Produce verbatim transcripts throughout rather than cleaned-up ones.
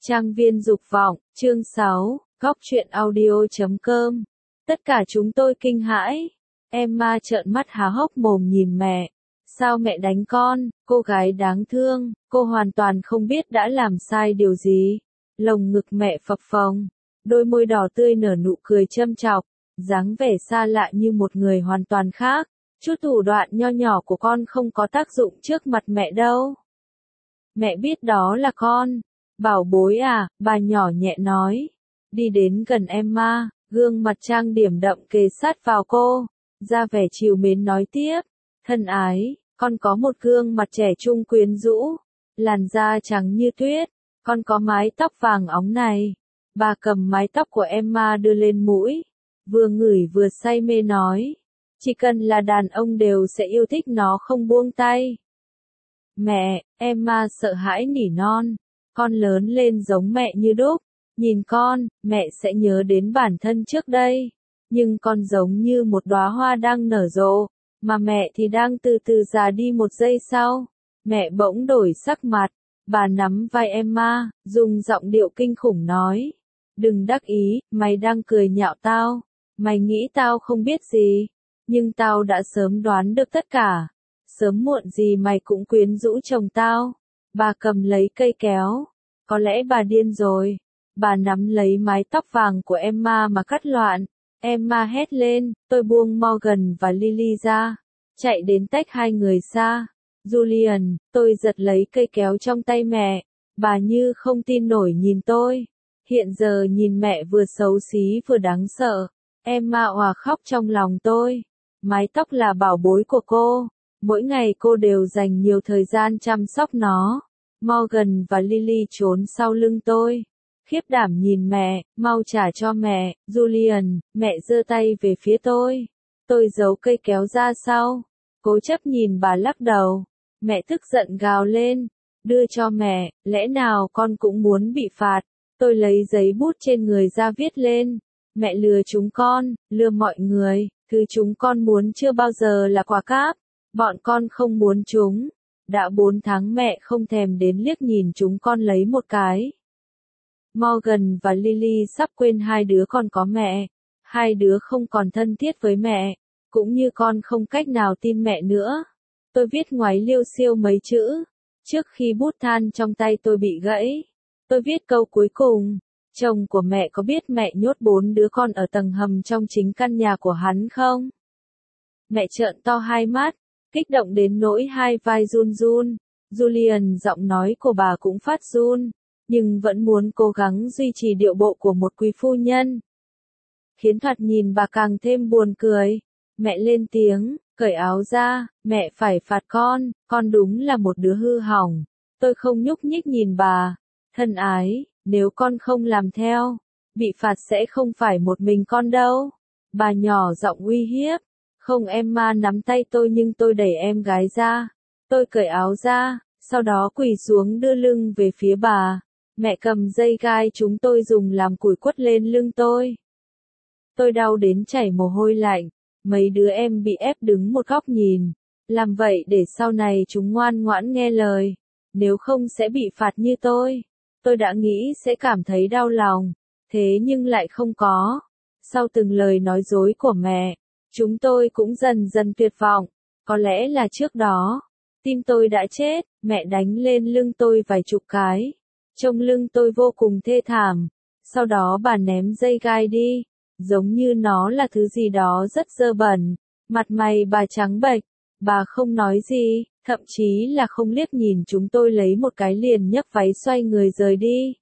Trang viên dục vọng, chương sáu, góc truyện audio chấm com. Tất cả chúng tôi kinh hãi. Emma trợn mắt há hốc mồm nhìn mẹ. Sao mẹ đánh con, cô gái đáng thương, cô hoàn toàn không biết đã làm sai điều gì. Lồng ngực mẹ phập phồng, đôi môi đỏ tươi nở nụ cười châm chọc, dáng vẻ xa lạ như một người hoàn toàn khác. Chút thủ đoạn nho nhỏ của con không có tác dụng trước mặt mẹ đâu. Mẹ biết đó là con. Bảo bối à, bà nhỏ nhẹ nói. Đi đến gần Emma, gương mặt trang điểm đậm kề sát vào cô. Ra vẻ trìu mến nói tiếp. Thân ái, con có một gương mặt trẻ trung quyến rũ. Làn da trắng như tuyết. Con có mái tóc vàng óng này. Bà cầm mái tóc của Emma đưa lên mũi. Vừa ngửi vừa say mê nói. Chỉ cần là đàn ông đều sẽ yêu thích nó không buông tay. Mẹ, Emma sợ hãi nỉ non. Con lớn lên giống mẹ như đúc. Nhìn con, mẹ sẽ nhớ đến bản thân trước đây. Nhưng con giống như một đóa hoa đang nở rộ, mà mẹ thì đang từ từ già đi một giây sau. Mẹ bỗng đổi sắc mặt. Bà nắm vai Emma, dùng giọng điệu kinh khủng nói. Đừng đắc ý, mày đang cười nhạo tao. Mày nghĩ tao không biết gì. Nhưng tao đã sớm đoán được tất cả. Sớm muộn gì mày cũng quyến rũ chồng tao. Bà cầm lấy cây kéo. Có lẽ bà điên rồi. Bà nắm lấy mái tóc vàng của Emma mà cắt loạn. Emma hét lên, tôi buông Morgan và Lily ra. Chạy đến tách hai người xa. Julian, tôi giật lấy cây kéo trong tay mẹ. Bà như không tin nổi nhìn tôi. Hiện giờ nhìn mẹ vừa xấu xí vừa đáng sợ. Emma òa khóc trong lòng tôi. Mái tóc là bảo bối của cô. Mỗi ngày cô đều dành nhiều thời gian chăm sóc nó. Morgan và Lily trốn sau lưng tôi. Khiếp đảm nhìn mẹ, mau trả cho mẹ. Julian, mẹ giơ tay về phía tôi. Tôi giấu cây kéo ra sau. Cố chấp nhìn bà lắc đầu. Mẹ tức giận gào lên. Đưa cho mẹ, lẽ nào con cũng muốn bị phạt. Tôi lấy giấy bút trên người ra viết lên. Mẹ lừa chúng con, lừa mọi người. Thứ chúng con muốn chưa bao giờ là quà cáp. Bọn con không muốn chúng. Đã bốn tháng mẹ không thèm đến liếc nhìn chúng con lấy một cái. Morgan và Lily sắp quên hai đứa còn có mẹ. Hai đứa không còn thân thiết với mẹ. Cũng như con không cách nào tin mẹ nữa. Tôi viết ngoáy liêu xiêu mấy chữ. Trước khi bút than trong tay tôi bị gãy. Tôi viết câu cuối cùng. Chồng của mẹ có biết mẹ nhốt bốn đứa con ở tầng hầm trong chính căn nhà của hắn không? Mẹ trợn to hai mắt. Kích động đến nỗi hai vai run run. Julian, giọng nói của bà cũng phát run. Nhưng vẫn muốn cố gắng duy trì điệu bộ của một quý phu nhân. Khiến thoạt nhìn bà càng thêm buồn cười. Mẹ lên tiếng, cởi áo ra, mẹ phải phạt con, con đúng là một đứa hư hỏng. Tôi không nhúc nhích nhìn bà. Thân ái, nếu con không làm theo, bị phạt sẽ không phải một mình con đâu. Bà nhỏ giọng uy hiếp. Không, Emma nắm tay tôi nhưng tôi đẩy em gái ra. Tôi cởi áo ra, sau đó quỳ xuống đưa lưng về phía bà. Mẹ cầm dây gai chúng tôi dùng làm củi quất lên lưng tôi. Tôi đau đến chảy mồ hôi lạnh. Mấy đứa em bị ép đứng một góc nhìn. Làm vậy để sau này chúng ngoan ngoãn nghe lời. Nếu không sẽ bị phạt như tôi. Tôi đã nghĩ sẽ cảm thấy đau lòng. Thế nhưng lại không có. Sau từng lời nói dối của mẹ, chúng tôi cũng dần dần tuyệt vọng. Có lẽ là trước đó, tim tôi đã chết. Mẹ đánh lên lưng tôi vài chục cái. Trông lưng tôi vô cùng thê thảm. Sau đó bà ném dây gai đi. Giống như nó là thứ gì đó rất dơ bẩn. Mặt mày bà trắng bệch. Bà không nói gì, thậm chí là không liếc nhìn chúng tôi lấy một cái liền nhấc váy xoay người rời đi.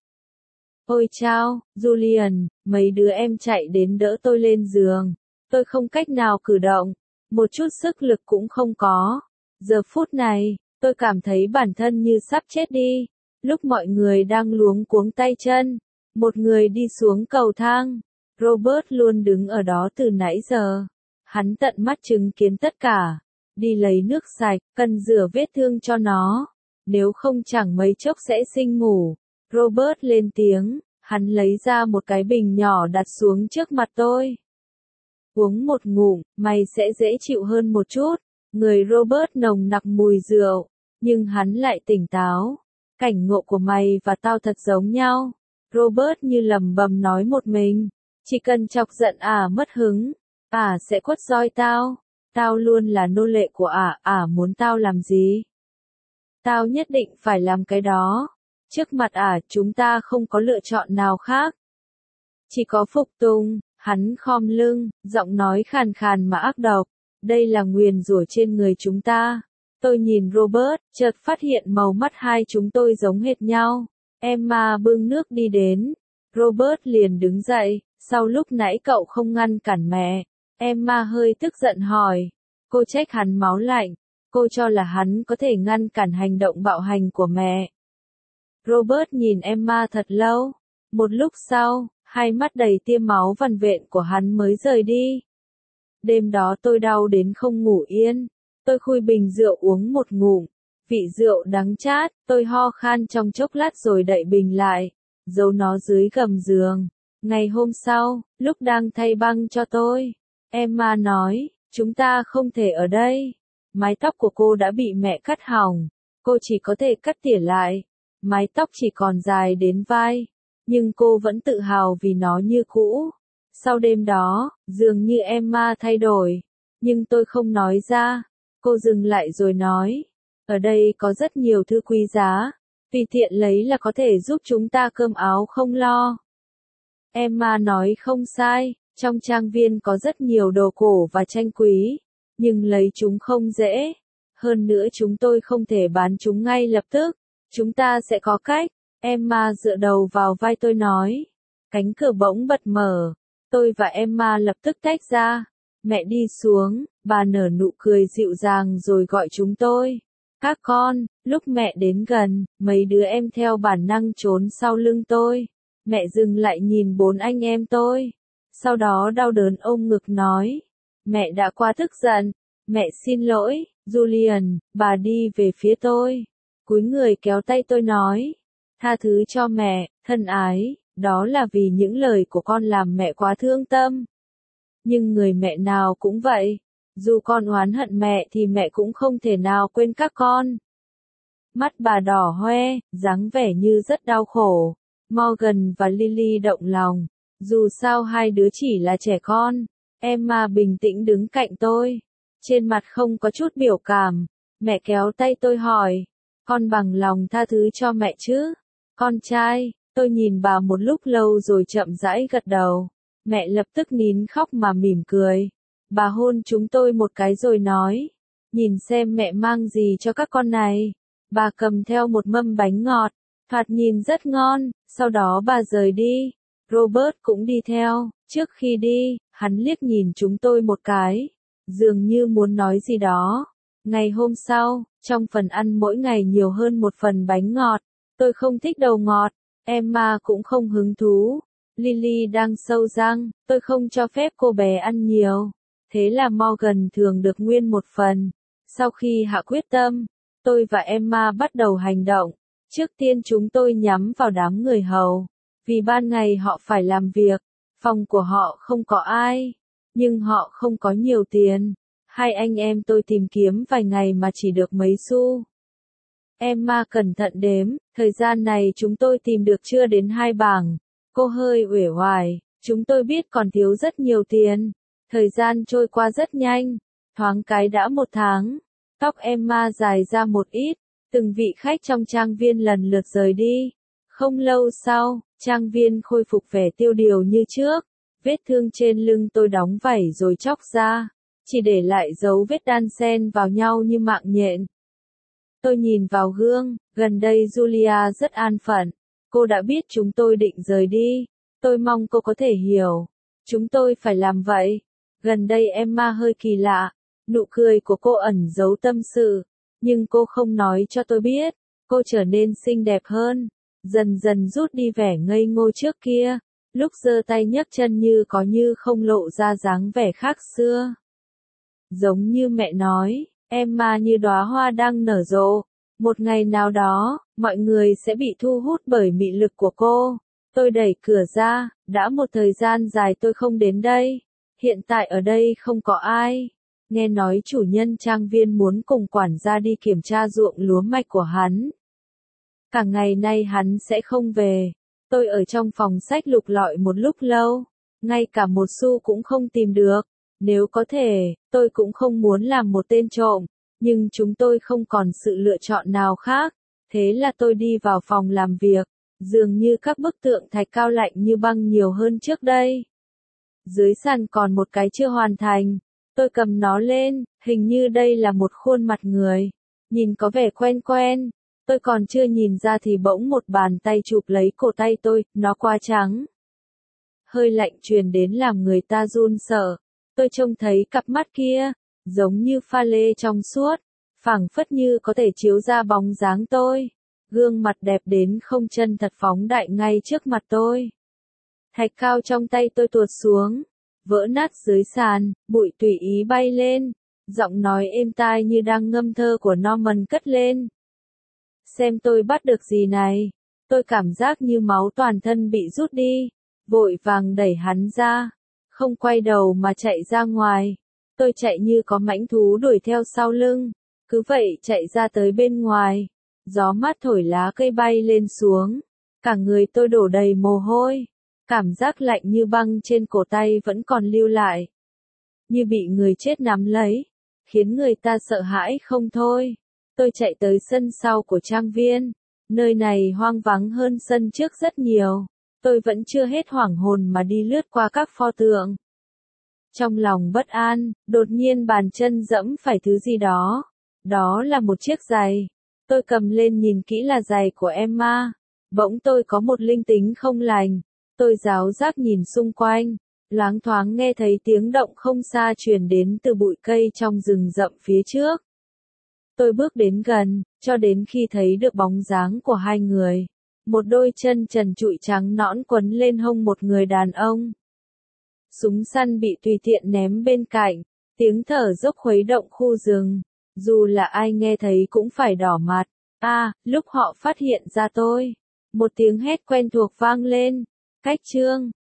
Ôi chao, Julian, mấy đứa em chạy đến đỡ tôi lên giường. Tôi không cách nào cử động. Một chút sức lực cũng không có. Giờ phút này, tôi cảm thấy bản thân như sắp chết đi. Lúc mọi người đang luống cuống tay chân, một người đi xuống cầu thang. Robert luôn đứng ở đó từ nãy giờ. Hắn tận mắt chứng kiến tất cả. Đi lấy nước sạch, cần rửa vết thương cho nó. Nếu không chẳng mấy chốc sẽ sinh ngủ. Robert lên tiếng, hắn lấy ra một cái bình nhỏ đặt xuống trước mặt tôi. Uống một ngụm, mày sẽ dễ chịu hơn một chút. Người Robert nồng nặc mùi rượu, nhưng hắn lại tỉnh táo. Cảnh ngộ của mày và tao thật giống nhau. Robert như lầm bầm nói một mình. Chỉ cần chọc giận ả mất hứng, ả sẽ quất roi tao. Tao luôn là nô lệ của ả, ả muốn tao làm gì? Tao nhất định phải làm cái đó. Trước mặt ả chúng ta không có lựa chọn nào khác. Chỉ có phục tùng, hắn khom lưng, giọng nói khàn khàn mà ác độc. Đây là nguyền rủa trên người chúng ta. Tôi nhìn Robert, chợt phát hiện màu mắt hai chúng tôi giống hệt nhau. Emma bưng nước đi đến. Robert liền đứng dậy, sau lúc nãy cậu không ngăn cản mẹ. Emma hơi tức giận hỏi. Cô trách hắn máu lạnh. Cô cho là hắn có thể ngăn cản hành động bạo hành của mẹ. Robert nhìn Emma thật lâu. Một lúc sau, hai mắt đầy tia máu vằn vện của hắn mới rời đi. Đêm đó tôi đau đến không ngủ yên. Tôi khui bình rượu uống một ngụm. Vị rượu đắng chát, tôi ho khan trong chốc lát rồi đậy bình lại, giấu nó dưới gầm giường. Ngày hôm sau, lúc đang thay băng cho tôi, Emma nói, chúng ta không thể ở đây. Mái tóc của cô đã bị mẹ cắt hỏng, cô chỉ có thể cắt tỉa lại. Mái tóc chỉ còn dài đến vai, nhưng cô vẫn tự hào vì nó như cũ. Sau đêm đó, dường như Emma thay đổi, nhưng tôi không nói ra. Cô dừng lại rồi nói, ở đây có rất nhiều thứ quý giá, tùy tiện lấy là có thể giúp chúng ta cơm áo không lo. Emma nói không sai, trong trang viên có rất nhiều đồ cổ và tranh quý, nhưng lấy chúng không dễ. Hơn nữa chúng tôi không thể bán chúng ngay lập tức, chúng ta sẽ có cách. Emma dựa đầu vào vai tôi nói. Cánh cửa bỗng bật mở, tôi và Emma lập tức tách ra. Mẹ đi xuống, bà nở nụ cười dịu dàng rồi gọi chúng tôi. Các con, lúc mẹ đến gần, mấy đứa em theo bản năng trốn sau lưng tôi. Mẹ dừng lại nhìn bốn anh em tôi. Sau đó đau đớn ôm ngực nói. Mẹ đã quá tức giận. Mẹ xin lỗi, Julian, bà đi về phía tôi. Cúi người kéo tay tôi nói. Tha thứ cho mẹ, thân ái, đó là vì những lời của con làm mẹ quá thương tâm. Nhưng người mẹ nào cũng vậy. Dù con oán hận mẹ thì mẹ cũng không thể nào quên các con. Mắt bà đỏ hoe, dáng vẻ như rất đau khổ. Morgan và Lily động lòng. Dù sao hai đứa chỉ là trẻ con. Emma bình tĩnh đứng cạnh tôi. Trên mặt không có chút biểu cảm. Mẹ kéo tay tôi hỏi. Con bằng lòng tha thứ cho mẹ chứ? Con trai, tôi nhìn bà một lúc lâu rồi chậm rãi gật đầu. Mẹ lập tức nín khóc mà mỉm cười. Bà hôn chúng tôi một cái rồi nói. Nhìn xem mẹ mang gì cho các con này. Bà cầm theo một mâm bánh ngọt. Thoạt nhìn rất ngon. Sau đó bà rời đi. Robert cũng đi theo. Trước khi đi, hắn liếc nhìn chúng tôi một cái. Dường như muốn nói gì đó. Ngày hôm sau, trong phần ăn mỗi ngày nhiều hơn một phần bánh ngọt. Tôi không thích đầu ngọt. Emma cũng không hứng thú. Lily đang sâu răng, tôi không cho phép cô bé ăn nhiều. Thế là Morgan thường được nguyên một phần. Sau khi hạ quyết tâm, tôi và Emma bắt đầu hành động. Trước tiên chúng tôi nhắm vào đám người hầu. Vì ban ngày họ phải làm việc, phòng của họ không có ai. Nhưng họ không có nhiều tiền. Hai anh em tôi tìm kiếm vài ngày mà chỉ được mấy xu. Emma cẩn thận đếm, thời gian này chúng tôi tìm được chưa đến hai bảng. Cô hơi uể oải, chúng tôi biết còn thiếu rất nhiều tiền. Thời gian trôi qua rất nhanh, thoáng cái đã một tháng. Tóc Emma dài ra một ít, từng vị khách trong trang viên lần lượt rời đi. Không lâu sau, trang viên khôi phục vẻ tiêu điều như trước. Vết thương trên lưng tôi đóng vảy rồi chóc ra, chỉ để lại dấu vết đan xen vào nhau như mạng nhện. Tôi nhìn vào gương, gần đây Julia rất an phận. Cô đã biết chúng tôi định rời đi. Tôi mong cô có thể hiểu. Chúng tôi phải làm vậy. Gần đây Emma hơi kỳ lạ. Nụ cười của cô ẩn giấu tâm sự. Nhưng cô không nói cho tôi biết. Cô trở nên xinh đẹp hơn. Dần dần rút đi vẻ ngây ngô trước kia. Lúc giơ tay nhấc chân như có như không lộ ra dáng vẻ khác xưa. Giống như mẹ nói, Emma như đóa hoa đang nở rộ. Một ngày nào đó, mọi người sẽ bị thu hút bởi mị lực của cô. Tôi đẩy cửa ra, đã một thời gian dài tôi không đến đây. Hiện tại ở đây không có ai. Nghe nói chủ nhân trang viên muốn cùng quản gia đi kiểm tra ruộng lúa mạch của hắn. Cả ngày nay hắn sẽ không về. Tôi ở trong phòng sách lục lọi một lúc lâu, ngay cả một xu cũng không tìm được. Nếu có thể, tôi cũng không muốn làm một tên trộm, nhưng chúng tôi không còn sự lựa chọn nào khác. Thế là tôi đi vào phòng làm việc, dường như các bức tượng thạch cao lạnh như băng nhiều hơn trước đây. Dưới sàn còn một cái chưa hoàn thành. Tôi cầm nó lên, hình như đây là một khuôn mặt người. Nhìn có vẻ quen quen. Tôi còn chưa nhìn ra thì bỗng một bàn tay chụp lấy cổ tay tôi, nó quá trắng. Hơi lạnh truyền đến làm người ta run sợ. Tôi trông thấy cặp mắt kia, giống như pha lê trong suốt, phảng phất như có thể chiếu ra bóng dáng tôi. Gương mặt đẹp đến không chân thật phóng đại ngay trước mặt tôi. Thạch cao trong tay tôi tuột xuống, vỡ nát dưới sàn, bụi tùy ý bay lên, giọng nói êm tai như đang ngâm thơ của Norman cất lên. Xem tôi bắt được gì này, tôi cảm giác như máu toàn thân bị rút đi, vội vàng đẩy hắn ra, không quay đầu mà chạy ra ngoài. Tôi chạy như có mãnh thú đuổi theo sau lưng, cứ vậy chạy ra tới bên ngoài, gió mát thổi lá cây bay lên xuống, cả người tôi đổ đầy mồ hôi. Cảm giác lạnh như băng trên cổ tay vẫn còn lưu lại. Như bị người chết nắm lấy, khiến người ta sợ hãi không thôi. Tôi chạy tới sân sau của trang viên. Nơi này hoang vắng hơn sân trước rất nhiều. Tôi vẫn chưa hết hoảng hồn mà đi lướt qua các pho tượng. Trong lòng bất an, đột nhiên bàn chân dẫm phải thứ gì đó. Đó là một chiếc giày. Tôi cầm lên nhìn kỹ là giày của Emma. Bỗng tôi có một linh tính không lành. Tôi giáo giác nhìn xung quanh, loáng thoáng nghe thấy tiếng động không xa truyền đến từ bụi cây trong rừng rậm phía trước. Tôi bước đến gần, cho đến khi thấy được bóng dáng của hai người. Một đôi chân trần trụi trắng nõn quấn lên hông một người đàn ông. Súng săn bị tùy tiện ném bên cạnh, tiếng thở dốc khuấy động khu rừng. Dù là ai nghe thấy cũng phải đỏ mặt. À, lúc họ phát hiện ra tôi, một tiếng hét quen thuộc vang lên. Cách chương